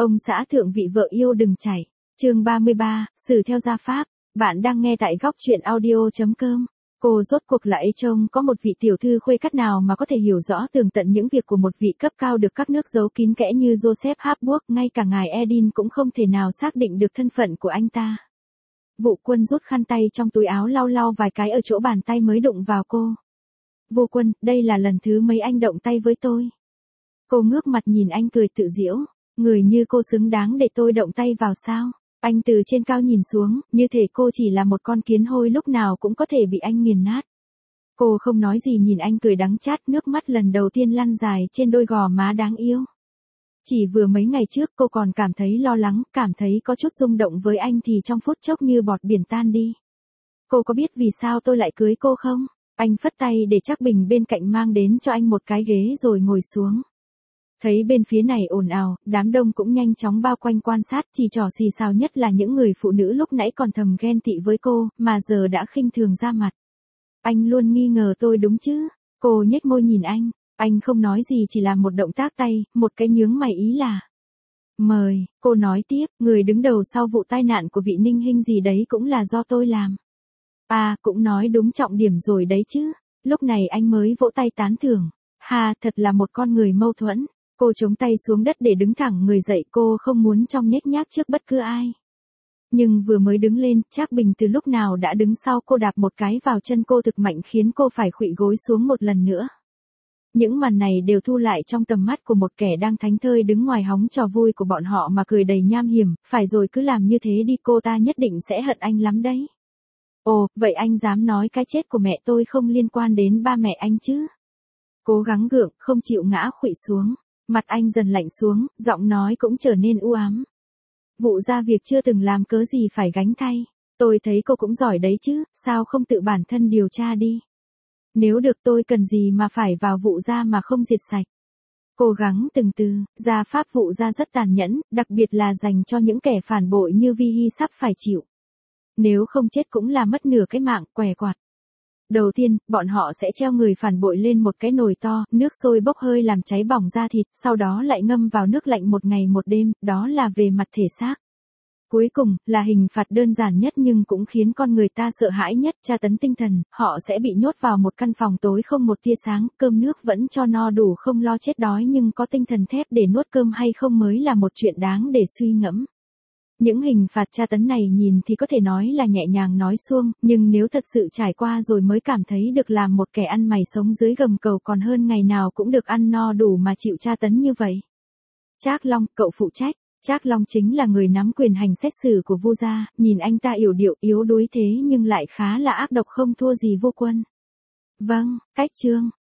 Ông xã thượng vị vợ yêu đừng chạy. Chương 33, xử theo gia pháp. Bạn đang nghe tại góc truyện audio.com. Cô rốt cuộc là trông có một vị tiểu thư khuê cắt nào mà có thể hiểu rõ tường tận những việc của một vị cấp cao được các nước giấu kín kẽ như Joseph Habsburg, ngay cả ngài Edin cũng không thể nào xác định được thân phận của anh ta. Vụ Quân rút khăn tay trong túi áo lau lau vài cái ở chỗ bàn tay mới đụng vào cô. Vô Quân, đây là lần thứ mấy anh động tay với tôi. Cô ngước mặt nhìn anh cười tự giễu. Người như cô xứng đáng để tôi động tay vào sao? Anh từ trên cao nhìn xuống, như thể cô chỉ là một con kiến hôi lúc nào cũng có thể bị anh nghiền nát. Cô không nói gì nhìn anh cười đắng chát, nước mắt lần đầu tiên lăn dài trên đôi gò má đáng yêu. Chỉ vừa mấy ngày trước cô còn cảm thấy lo lắng, cảm thấy có chút rung động với anh thì trong phút chốc như bọt biển tan đi. Cô có biết vì sao tôi lại cưới cô không? Anh phất tay để Trác Bình bên cạnh mang đến cho anh một cái ghế rồi ngồi xuống. Thấy bên phía này ồn ào, đám đông cũng nhanh chóng bao quanh quan sát, chỉ trỏ xì xào nhất là những người phụ nữ lúc nãy còn thầm ghen tị với cô, mà giờ đã khinh thường ra mặt. Anh luôn nghi ngờ tôi đúng chứ? Cô nhếch môi nhìn anh không nói gì chỉ là một động tác tay, một cái nhướng mày ý là. Mời, cô nói tiếp, người đứng đầu sau vụ tai nạn của vị Ninh Hinh gì đấy cũng là do tôi làm. À, cũng nói đúng trọng điểm rồi đấy chứ. Lúc này anh mới vỗ tay tán thưởng. Ha, thật là một con người mâu thuẫn. Cô chống tay xuống đất để đứng thẳng người dậy, cô không muốn trông nhếch nhác trước bất cứ ai. Nhưng vừa mới đứng lên, Trác Bình từ lúc nào đã đứng sau cô đạp một cái vào chân cô thực mạnh khiến cô phải khuỵu gối xuống một lần nữa. Những màn này đều thu lại trong tầm mắt của một kẻ đang thánh thơi đứng ngoài hóng trò vui của bọn họ mà cười đầy nham hiểm, phải rồi cứ làm như thế đi, cô ta nhất định sẽ hận anh lắm đấy. Ồ, vậy anh dám nói cái chết của mẹ tôi không liên quan đến ba mẹ anh chứ? Cố gắng gượng, không chịu ngã khuỵu xuống. Mặt anh dần lạnh xuống, giọng nói cũng trở nên u ám. Vụ ra việc chưa từng làm cớ gì phải gánh thay. Tôi thấy cô cũng giỏi đấy chứ, sao không tự bản thân điều tra đi. Nếu được tôi cần gì mà phải vào vụ ra mà không diệt sạch. Cố gắng từng từ, gia pháp vụ ra rất tàn nhẫn, đặc biệt là dành cho những kẻ phản bội như Vi Hy sắp phải chịu. Nếu không chết cũng là mất nửa cái mạng, què quạt. Đầu tiên, bọn họ sẽ treo người phản bội lên một cái nồi to, nước sôi bốc hơi làm cháy bỏng da thịt, sau đó lại ngâm vào nước lạnh một ngày một đêm, đó là về mặt thể xác. Cuối cùng, là hình phạt đơn giản nhất nhưng cũng khiến con người ta sợ hãi nhất, tra tấn tinh thần, họ sẽ bị nhốt vào một căn phòng tối không một tia sáng, cơm nước vẫn cho no đủ không lo chết đói nhưng có tinh thần thép để nuốt cơm hay không mới là một chuyện đáng để suy ngẫm. Những hình phạt tra tấn này nhìn thì có thể nói là nhẹ nhàng nói suông, nhưng nếu thật sự trải qua rồi mới cảm thấy được làm một kẻ ăn mày sống dưới gầm cầu còn hơn ngày nào cũng được ăn no đủ mà chịu tra tấn như vậy. Trác Long, cậu phụ trách. Trác Long chính là người nắm quyền hành xét xử của Vu gia, nhìn anh ta yểu điệu yếu đuối thế nhưng lại khá là ác độc không thua gì Vô Quân. Vâng, cách chương.